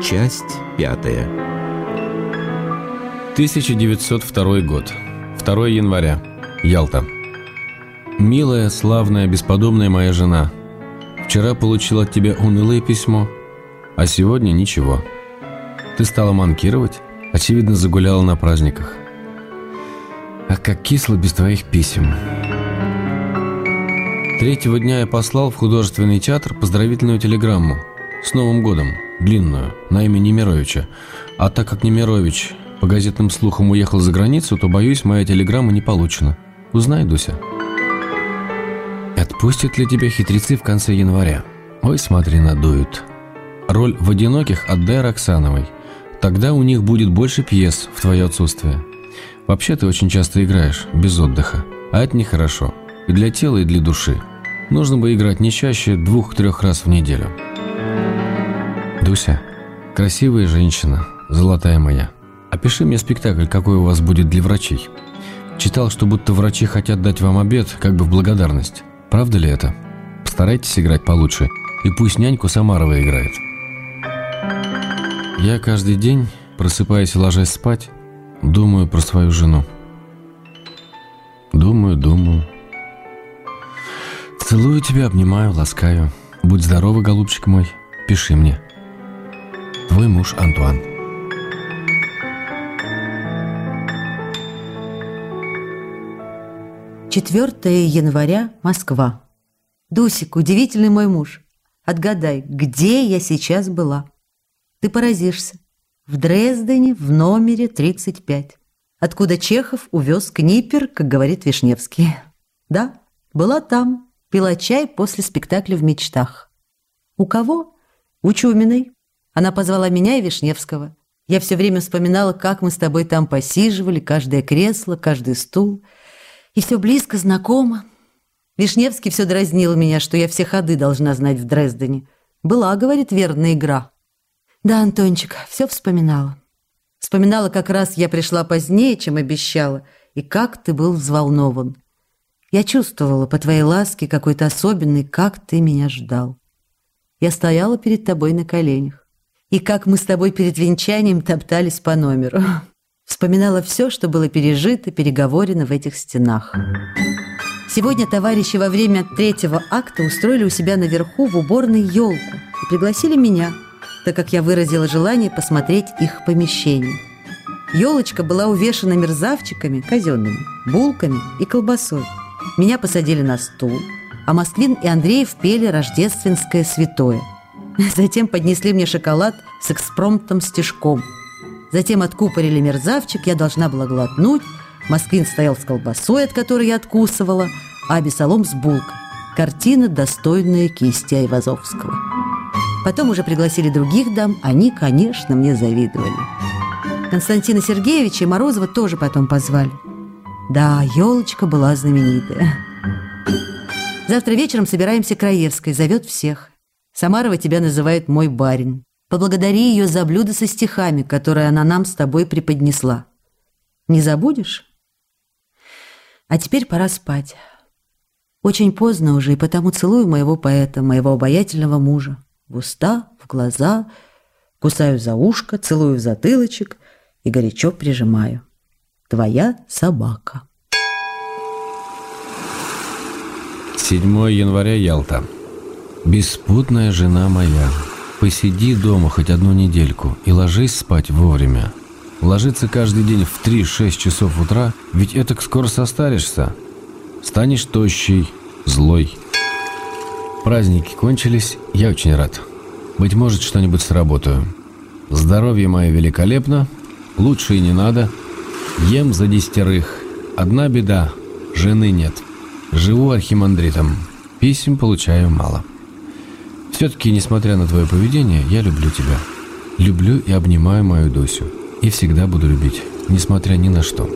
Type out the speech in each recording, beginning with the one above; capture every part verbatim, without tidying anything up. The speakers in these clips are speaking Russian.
Часть пятая. тысяча девятьсот второй год. второго января. Ялта. Милая, славная, бесподобная моя жена, вчера получил от тебя унылое письмо, а сегодня ничего. Ты стала манкировать, очевидно, загуляла на праздниках. Ах, как кисло без твоих писем. Третьего дня я послал в художественный театр поздравительную телеграмму с Новым годом, длинную, на имя Немировича. А так как Немирович по газетным слухам уехал за границу, то, боюсь, моя телеграмма не получена. Узнай, Дуся. Отпустят ли тебя хитрецы в конце января? Ой, смотри, надуют. Роль в «Одиноких» отдай Роксановой. Тогда у них будет больше пьес в твое отсутствие. Вообще ты очень часто играешь, без отдыха. А это нехорошо. И для тела, и для души. Нужно бы играть не чаще двух-трех раз в неделю. Дуся, красивая женщина, золотая моя. Опиши мне спектакль, какой у вас будет для врачей. Читал, что будто врачи хотят дать вам обед, как бы в благодарность. Правда ли это? Постарайтесь играть получше, и пусть няньку Самарова играет. Я каждый день, просыпаясь и ложась спать, думаю про свою жену. Думаю, думаю. Целую тебя, обнимаю, ласкаю. Будь здорова, голубчик мой, пиши мне. Твой муж Антуан. четвёртого января, Москва. Дусик, удивительный мой муж. Отгадай, где я сейчас была? Ты поразишься. В Дрездене, в номере тридцать пять. Откуда Чехов увез книпер, как говорит Вишневский. Да, была там, пила чай после спектакля в мечтах. У кого? У Чуминой. Она позвала меня и Вишневского. Я все время вспоминала, как мы с тобой там посиживали, каждое кресло, каждый стул. И все близко, знакомо. Вишневский все дразнил меня, что я все ходы должна знать в Дрездене. Была, говорит, верная игра. Да, Антончик, все вспоминала. Вспоминала, как раз я пришла позднее, чем обещала, и как ты был взволнован. Я чувствовала по твоей ласке какой-то особенный, как ты меня ждал. Я стояла перед тобой на коленях. И как мы с тобой перед венчанием топтались по номеру. Вспоминала все, что было пережито, переговорено в этих стенах. Сегодня товарищи во время третьего акта устроили у себя наверху в уборной елку и пригласили меня, так как я выразила желание посмотреть их помещение. Елочка была увешана мерзавчиками казенными, булками и колбасой. Меня посадили на стул, а Москвин и Андреев пели рождественское святое. Затем поднесли мне шоколад с экспромтом-стишком. Затем откупорили мерзавчик, я должна была глотнуть. Москвин стоял с колбасой, от которой я откусывала, а Абесолом с булкой. Картина, достойная кисти Айвазовского. Потом уже пригласили других дам, они, конечно, мне завидовали. Константина Сергеевича и Морозова тоже потом позвали. Да, елочка была знаменитая. Завтра вечером собираемся к Раевской, зовет всех. Самарова тебя называет мой барин. Поблагодари ее за блюдо со стихами, которые она нам с тобой преподнесла. Не забудешь? А теперь пора спать. Очень поздно уже, и потому целую моего поэта, моего обаятельного мужа. В уста, в глаза, кусаю за ушко, целую в затылочек и горячо прижимаю. Твоя собака. седьмого января, Ялта. Беспутная жена моя, посиди дома хоть одну недельку и ложись спать вовремя. Ложиться каждый день в три-шесть часов утра, ведь этак скоро состаришься. Станешь тощий, злой. Праздники кончились, я очень рад. Быть может, что-нибудь сработаю. Здоровье мое великолепно, лучше и не надо. Ем за десятерых. Одна беда, жены нет. Живу архимандритом, писем получаю мало. Все-таки, несмотря на твое поведение, я люблю тебя. Люблю и обнимаю мою Дусю. И всегда буду любить, несмотря ни на что.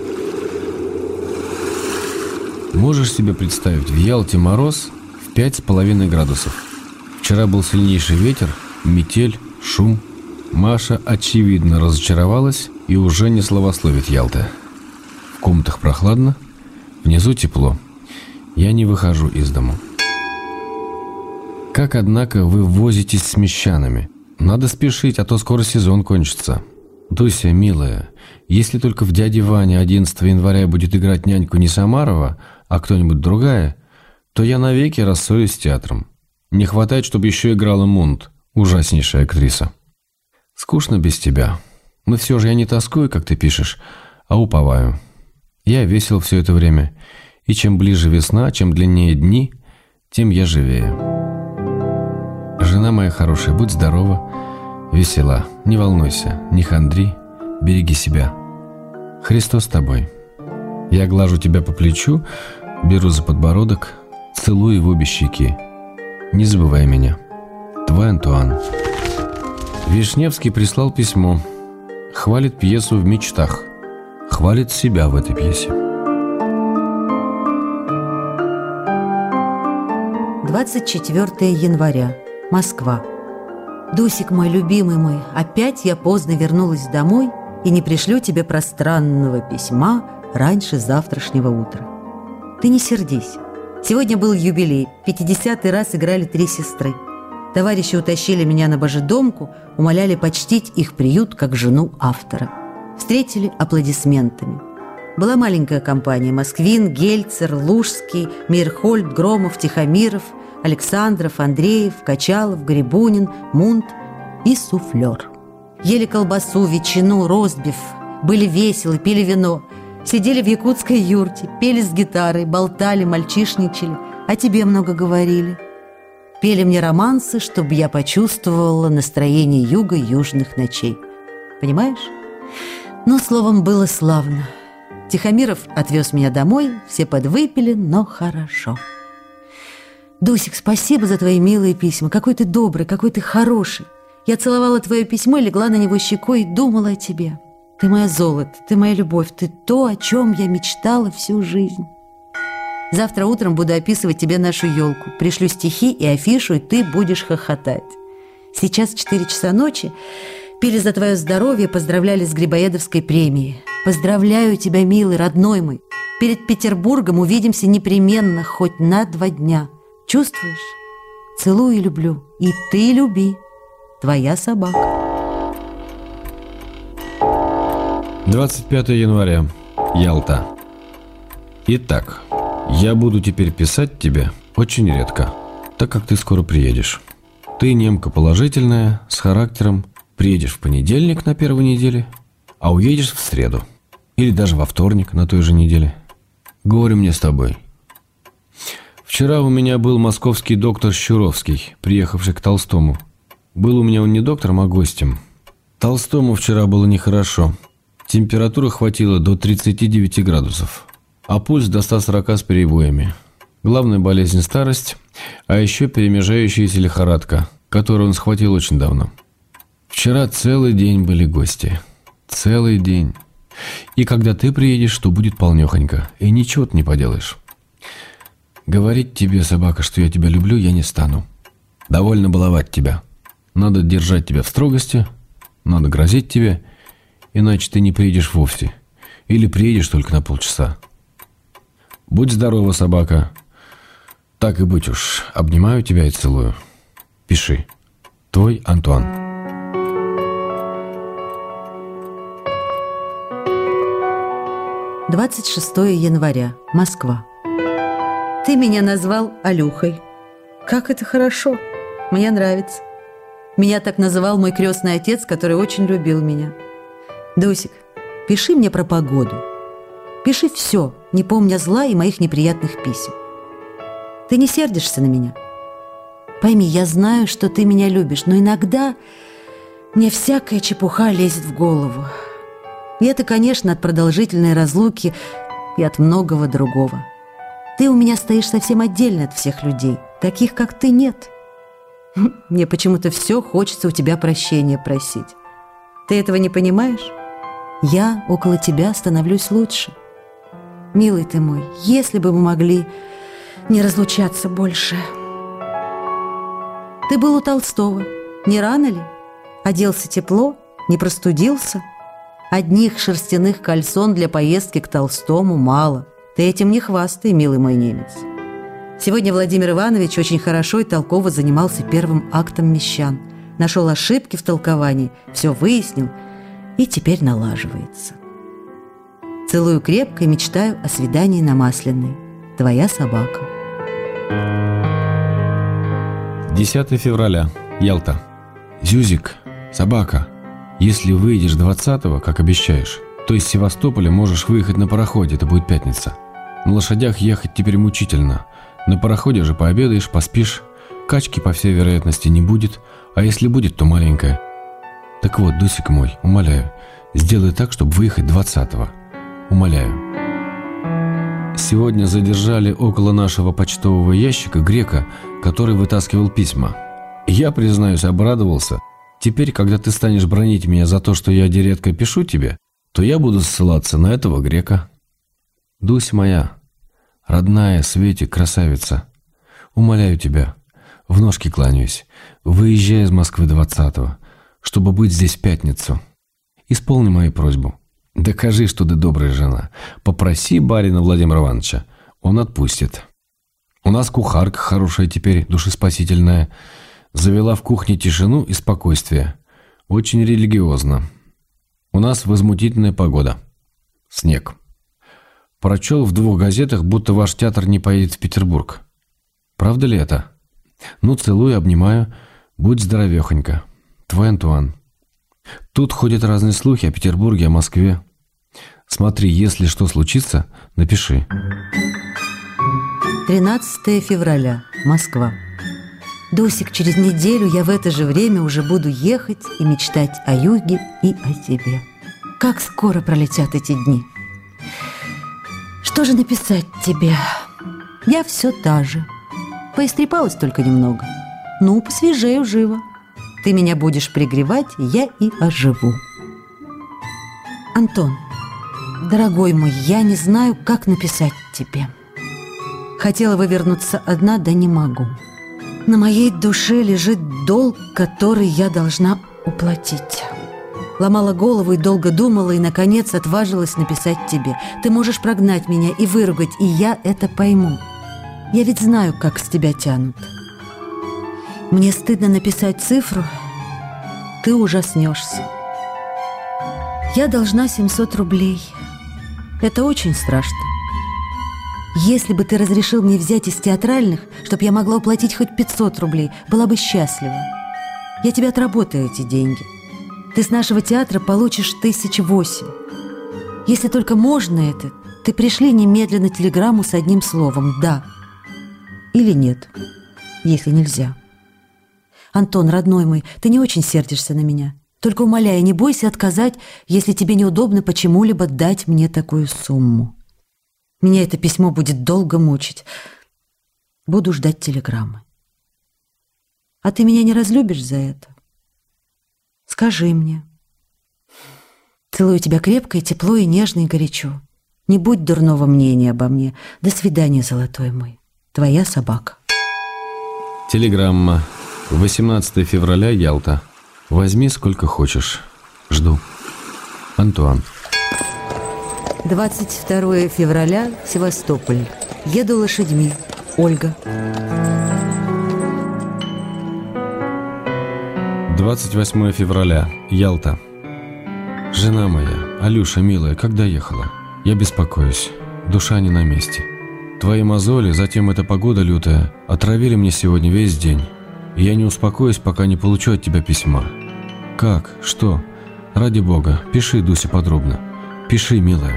Можешь себе представить, в Ялте мороз в пять с половиной градусов. Вчера был сильнейший ветер, метель, шум. Маша, очевидно, разочаровалась и уже не славословит Ялты. В комнатах прохладно, внизу тепло. Я не выхожу из дому. Как, однако, вы возитесь с мещанами? Надо спешить, а то скоро сезон кончится. Дуся, милая, если только в «Дяде Ване» одиннадцатого января будет играть няньку не Самарова, а кто-нибудь другая, то я навеки рассорюсь с театром. Не хватает, чтобы еще играла Мунт, ужаснейшая актриса. Скучно без тебя. Но все же я не тоскую, как ты пишешь, а уповаю. Я весел все это время, и чем ближе весна, чем длиннее дни, тем я живее. Жена моя хорошая, будь здорова, весела, не волнуйся, не хандри, береги себя. Христос с тобой. Я глажу тебя по плечу, беру за подбородок, целую в обе щеки. Не забывай меня. Твой Антуан. Вишневский прислал письмо. Хвалит пьесу в мечтах. Хвалит себя в этой пьесе. двадцать четвёртого января. Москва. Дусик мой, любимый мой, опять я поздно вернулась домой и не пришлю тебе пространного письма раньше завтрашнего утра. Ты не сердись. Сегодня был юбилей. пятидесятый раз играли «Три сестры». Товарищи утащили меня на Божедомку, умоляли почтить их приют как жену автора. Встретили аплодисментами. Была маленькая компания: Москвин, Гельцер, Лужский, Мейерхольд, Громов, Тихомиров, Александров, Андреев, Качалов, Грибунин, Мунт и суфлер. Ели колбасу, ветчину, ростбиф, были веселы, пили вино, сидели в якутской юрте, пели с гитарой, болтали, мальчишничали, о тебе много говорили. Пели мне романсы, чтобы я почувствовала настроение юга южных ночей. Понимаешь? Ну, словом, было славно. Тихомиров отвез меня домой, все подвыпили, но хорошо. Дусик, спасибо за твои милые письма. Какой ты добрый, какой ты хороший. Я целовала твое письмо, легла на него щекой и думала о тебе. Ты моя золото, ты моя любовь, ты то, о чем я мечтала всю жизнь. Завтра утром буду описывать тебе нашу елку. Пришлю стихи и афишу, и ты будешь хохотать. Сейчас четыре часа ночи. Пили за твое здоровье, поздравляли с Грибоедовской премией. Поздравляю тебя, милый, родной мой. Перед Петербургом увидимся непременно, хоть на два дня. Чувствуешь? Целую и люблю. И ты люби. Твоя собака. двадцать пятого января. Ялта. Итак, я буду теперь писать тебе очень редко, так как ты скоро приедешь. Ты немка положительная, с характером. Приедешь в понедельник на первой неделе, а уедешь в среду. Или даже во вторник на той же неделе. Горе мне с тобой. Вчера у меня был московский доктор Щуровский, приехавший к Толстому. Был у меня он не доктором, а гостем. Толстому вчера было нехорошо. Температура хватила до тридцати девяти градусов, а пульс до ста сорока с перебоями. Главная болезнь – старость, а еще перемежающаяся лихорадка, которую он схватил очень давно. Вчера целый день были гости. Целый день. И когда ты приедешь, то будет полнёхонько, и ничего ты не поделаешь. Говорить тебе, собака, что я тебя люблю, я не стану. Довольно баловать тебя. Надо держать тебя в строгости, надо грозить тебе, иначе ты не приедешь вовсе. Или приедешь только на полчаса. Будь здорова, собака. Так и быть уж. Обнимаю тебя и целую. Пиши. Твой Антуан. двадцать шестого января. Москва. Ты меня назвал Алюхой. Как это хорошо. Мне нравится. Меня так называл мой крестный отец, который очень любил меня. Дусик, пиши мне про погоду. Пиши все, не помня зла и моих неприятных писем. Ты не сердишься на меня? Пойми, я знаю, что ты меня любишь, но иногда мне всякая чепуха лезет в голову. И это, конечно, от продолжительной разлуки и от многого другого. Ты у меня стоишь совсем отдельно от всех людей. Таких, как ты, нет. Мне почему-то все хочется у тебя прощения просить. Ты этого не понимаешь? Я около тебя становлюсь лучше. Милый ты мой, если бы мы могли не разлучаться больше. Ты был у Толстого. Не рано ли? Оделся тепло, не простудился? Одних шерстяных кальсон для поездки к Толстому мало. Ты этим не хвастай, милый мой немец. Сегодня Владимир Иванович очень хорошо и толково занимался первым актом «Мещан». нашел ошибки в толковании, все выяснил и теперь налаживается. Целую крепко и мечтаю о свидании на Масляной. Твоя собака. десятое февраля. Ялта. Зюзик, собака, если выйдешь двадцатого, как обещаешь, то из Севастополя можешь выехать на пароходе, это будет пятница. На лошадях ехать теперь мучительно. На пароходе же пообедаешь, поспишь. Качки, по всей вероятности, не будет, а если будет, то маленькая. Так вот, Дусик мой, умоляю, сделай так, чтобы выехать двадцатого. Умоляю. Сегодня задержали около нашего почтового ящика грека, который вытаскивал письма. Я, признаюсь, обрадовался. Теперь, когда ты станешь бранить меня за то, что я редко пишу тебе, то я буду ссылаться на этого грека. Дусь моя, родная, Светик, красавица, умоляю тебя, в ножки кланяюсь, выезжай из Москвы двадцатого, чтобы быть здесь в пятницу. Исполни мою просьбу. Докажи, что ты добрая жена. Попроси барина Владимира Ивановича, он отпустит. У нас кухарка хорошая теперь, душеспасительная. Завела в кухне тишину и спокойствие. Очень религиозно. У нас возмутительная погода. Снег. Прочел в двух газетах, будто ваш театр не поедет в Петербург. Правда ли это? Ну, целую, обнимаю. Будь здоровехонька. Твой Антуан. Тут ходят разные слухи о Петербурге, о Москве. Смотри, если что случится, напиши. тринадцатое февраля. Москва. Дусик, через неделю я в это же время уже буду ехать и мечтать о юге и о тебе. Как скоро пролетят эти дни. Что же написать тебе? Я все та же. Поистрепалась только немного. Ну, посвежею живо. Ты меня будешь пригревать, я и оживу. Антон, дорогой мой, я не знаю, как написать тебе. Хотела вывернуться одна, да не могу. На моей душе лежит долг, который я должна уплатить. Ломала голову и долго думала, и, наконец, отважилась написать тебе. Ты можешь прогнать меня и выругать, и я это пойму. Я ведь знаю, как с тебя тянут. Мне стыдно написать цифру, ты ужаснешься. Я должна семьсот рублей. Это очень страшно. Если бы ты разрешил мне взять из театральных, чтобы я могла уплатить хоть пятьсот рублей, была бы счастлива. Я тебе отработаю эти деньги. Ты с нашего театра получишь тысяч восемь. Если только можно это, ты пришли немедленно телеграмму с одним словом «да» или «нет», если нельзя. Антон, родной мой, ты не очень сердишься на меня. Только умоляю, не бойся отказать, если тебе неудобно почему-либо дать мне такую сумму. Меня это письмо будет долго мучить. Буду ждать телеграммы. А ты меня не разлюбишь за это? Скажи мне. Целую тебя крепко и тепло, и нежно, и горячо. Не будь дурного мнения обо мне. До свидания, золотой мой. Твоя собака. Телеграмма. восемнадцатое февраля, Ялта. Возьми сколько хочешь. Жду. Антуан. двадцать второе февраля, Севастополь. Еду лошадьми. Ольга. двадцать восьмое февраля, Ялта. Жена моя, Алюша, милая, как доехала? Я беспокоюсь. Душа не на месте. Твои мозоли, затем эта погода лютая, отравили мне сегодня весь день. И я не успокоюсь, пока не получу от тебя письма. Как? Что? Ради бога, пиши, Дуся, подробно. Пиши, милая.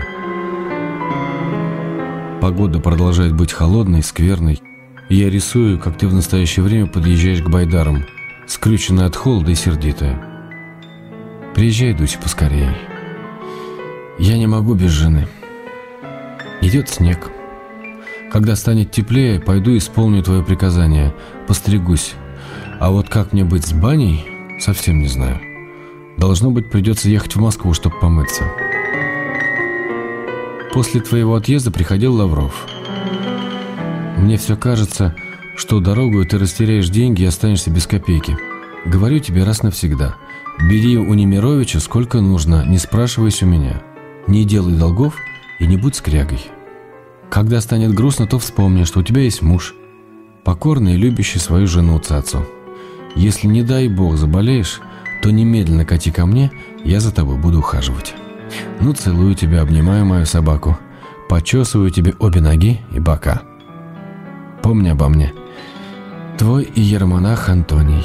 Погода продолжает быть холодной, скверной. И я рисую, как ты в настоящее время подъезжаешь к байдарам, скрюченная от холода и сердитая. Приезжай, Дуся, поскорее. Я не могу без жены. Идет снег. Когда станет теплее, пойду исполню твое приказание, постригусь. А вот как мне быть с баней, совсем не знаю. Должно быть, придется ехать в Москву, чтобы помыться. После твоего отъезда приходил Лавров. Мне все кажется, что дорогою ты растеряешь деньги и останешься без копейки. Говорю тебе раз навсегда. Бери у Немировича сколько нужно, не спрашивайся у меня. Не делай долгов и не будь скрягой. Когда станет грустно, то вспомни, что у тебя есть муж, покорный и любящий свою жену Цацу. Если, не дай бог, заболеешь, то немедленно кати ко мне, я за тобой буду ухаживать. Ну, целую тебя, обнимаю мою собаку, почесываю тебе обе ноги и бока. Помни обо мне. Твой иеромонах Антоний.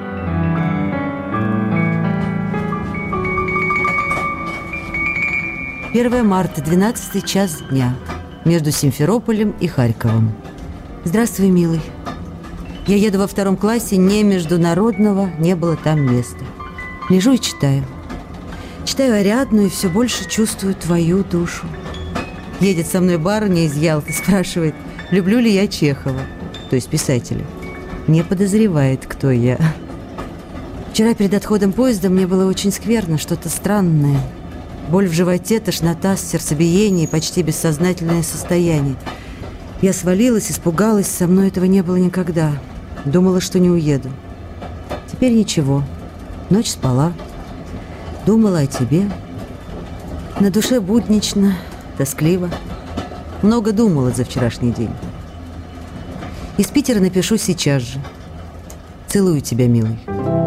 первое марта, двенадцатый час дня. Между Симферополем и Харьковом. Здравствуй, милый. Я еду во втором классе, не международного, не было там места. Лежу и читаю. Читаю Ариадну и все больше чувствую твою душу. Едет со мной барыня из Ялты, спрашивает, люблю ли я Чехова, то есть писателя. Не подозревает, кто я. Вчера перед отходом поезда мне было очень скверно, что-то странное. Боль в животе, тошнота, сердцебиение и почти бессознательное состояние. Я свалилась, испугалась, со мной этого не было никогда. Думала, что не уеду. Теперь ничего. Ночь спала. Думала о тебе. На душе буднично, тоскливо. Много думала за вчерашний день. Из Питера напишу сейчас же. Целую тебя, милый.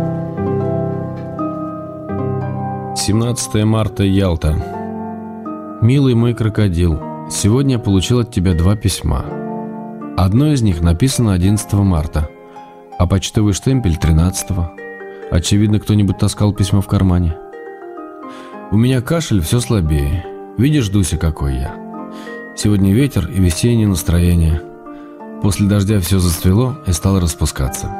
семнадцатое марта, Ялта. Милый мой крокодил, сегодня я получил от тебя два письма. Одно из них написано одиннадцатого марта, а почтовый штемпель тринадцатого. Очевидно, кто-нибудь таскал письмо в кармане. У меня кашель все слабее. Видишь, Дуся, какой я. Сегодня ветер и весеннее настроение. После дождя все зацвело и стало распускаться.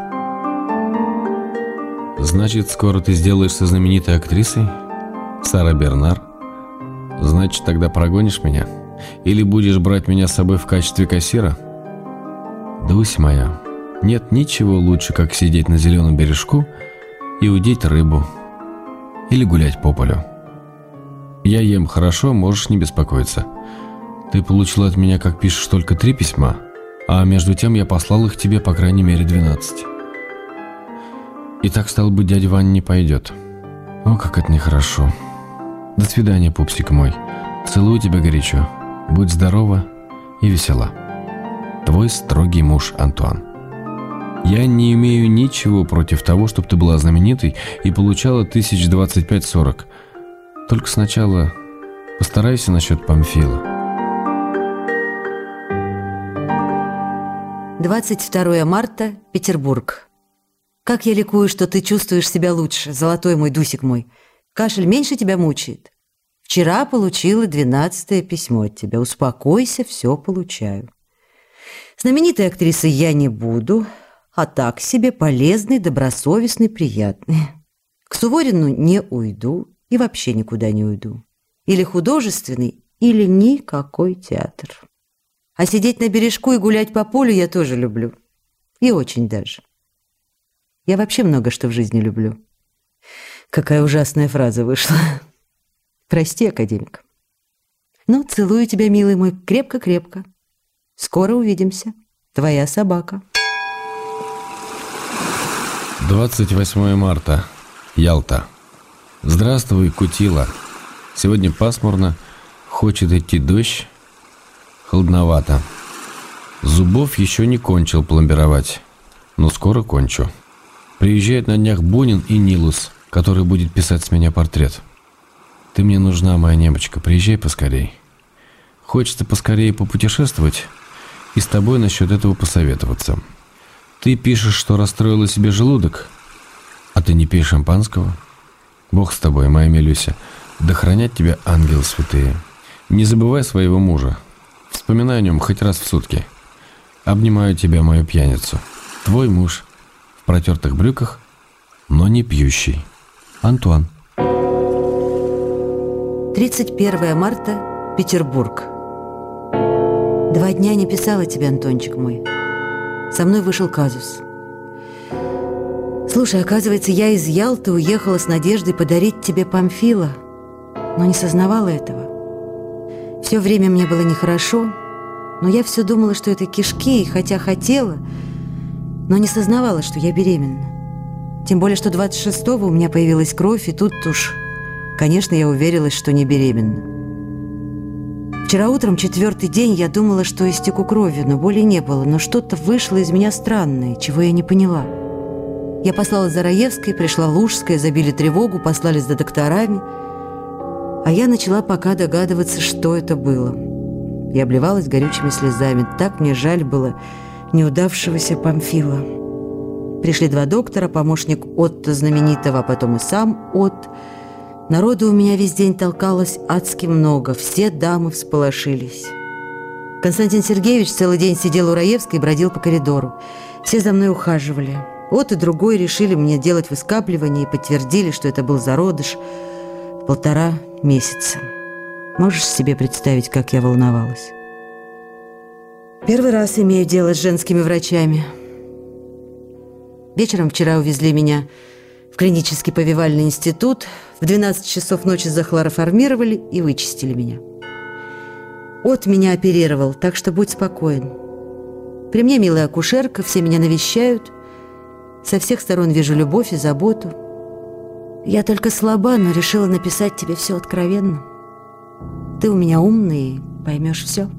Значит, скоро ты сделаешься знаменитой актрисой? Сара Бернар? Значит, тогда прогонишь меня? Или будешь брать меня с собой в качестве кассира? Дусь моя, нет ничего лучше, как сидеть на зеленом бережку и удить рыбу. Или гулять по полю. Я ем хорошо, можешь не беспокоиться. Ты получил от меня, как пишешь, только три письма, а между тем я послал их тебе по крайней мере двенадцать. И так, стало быть, дядя Ваня не пойдет. О, как это нехорошо. До свидания, пупсик мой. Целую тебя горячо. Будь здорова и весела. Твой строгий муж Антуан. Я не имею ничего против того, чтобы ты была знаменитой и получала тысяч двадцать пять сорок. Только сначала постарайся насчет Памфила. двадцать второе марта, Петербург. Как я ликую, что ты чувствуешь себя лучше, золотой мой Дусик мой. Кашель меньше тебя мучает. Вчера получила двенадцатое письмо от тебя. Успокойся, все получаю. Знаменитой актрисой я не буду, а так себе полезный, добросовестный, приятный. К Суворину не уйду и вообще никуда не уйду. Или художественный, или никакой театр. А сидеть на бережку и гулять по полю я тоже люблю. И очень даже. Я вообще много что в жизни люблю. Какая ужасная фраза вышла. Прости, академик. Ну, целую тебя, милый мой, крепко-крепко. Скоро увидимся. Твоя собака. двадцать восьмое марта, Ялта. Здравствуй, Кутила. Сегодня пасмурно, хочет идти дождь, холодновато. Зубов еще не кончил пломбировать, но скоро кончу. Приезжает на днях Бунин и Нилус, который будет писать с меня портрет. Ты мне нужна, моя немочка, приезжай поскорей. Хочется поскорее попутешествовать и с тобой насчет этого посоветоваться. Ты пишешь, что расстроила себе желудок, а ты не пей шампанского? Бог с тобой, моя Милюся, да хранят тебя ангелы святые. Не забывай своего мужа. Вспоминай о нем хоть раз в сутки. Обнимаю тебя, мою пьяницу. Твой муж в протертых брюках, но не пьющий. Антуан. тридцать первое марта, Петербург. Два дня не писала тебе, Антончик мой. Со мной вышел казус. Слушай, оказывается, я из Ялты уехала с надеждой подарить тебе Памфила, но не сознавала этого. Все время мне было нехорошо, но я все думала, что это кишки, и хотя хотела, но не сознавала, что я беременна. Тем более, что двадцать шестого у меня появилась кровь, и тут уж, конечно, я уверилась, что не беременна. Вчера утром, четвертый день, я думала, что истеку кровью, но боли не было, но что-то вышло из меня странное, чего я не поняла. Я послала за Раевской, пришла в Лужское, забили тревогу, послали за докторами. А я начала пока догадываться, что это было. Я обливалась горючими слезами. Так мне жаль было неудавшегося Памфила. Пришли два доктора, помощник Отто знаменитого, а потом и сам Отто. Народу у меня весь день толкалось адски много. Все дамы всполошились. Константин Сергеевич целый день сидел у Раевской и бродил по коридору. Все за мной ухаживали. Вот и другой решили мне делать выскабливание и подтвердили, что это был зародыш в полтора месяца. Можешь себе представить, как я волновалась? Первый раз имею дело с женскими врачами. Вечером вчера увезли меня в клинический повивальный институт. В двенадцать часов ночи захлороформировали и вычистили меня. От меня оперировал, так что будь спокоен. При мне милая акушерка, все меня навещают. Со всех сторон вижу любовь и заботу. Я только слаба, но решила написать тебе все откровенно. Ты у меня умный и поймешь все.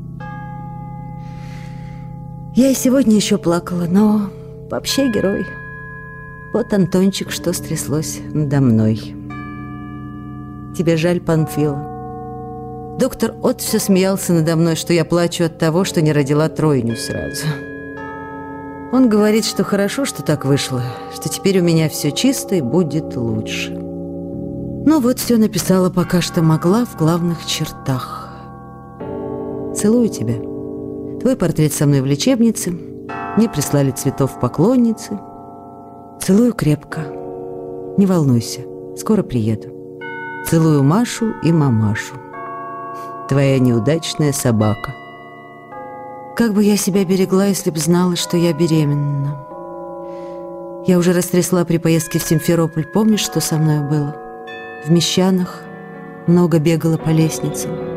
Я и сегодня еще плакала, но вообще герой. Вот, Антончик, что стряслось надо мной. Тебе жаль Памфила. Доктор От все смеялся надо мной, что я плачу от того, что не родила тройню сразу. Он говорит, что хорошо, что так вышло, что теперь у меня все чисто и будет лучше. Ну вот, все написала пока что могла в главных чертах. Целую тебя. Твой портрет со мной в лечебнице. Мне прислали цветов поклонницы. Целую крепко. Не волнуйся, скоро приеду. Целую Машу и мамашу. Твоя неудачная собака. Как бы я себя берегла, если б знала, что я беременна. Я уже растрясла при поездке в Симферополь. Помнишь, что со мной было? В Мещанах много бегала по лестницам.